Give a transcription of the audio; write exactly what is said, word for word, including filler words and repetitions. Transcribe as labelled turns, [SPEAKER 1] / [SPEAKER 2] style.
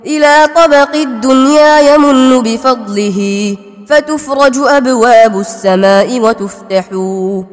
[SPEAKER 1] إلى طبق الدنيا يمن بفضله فتفرج أبواب السماء وتفتح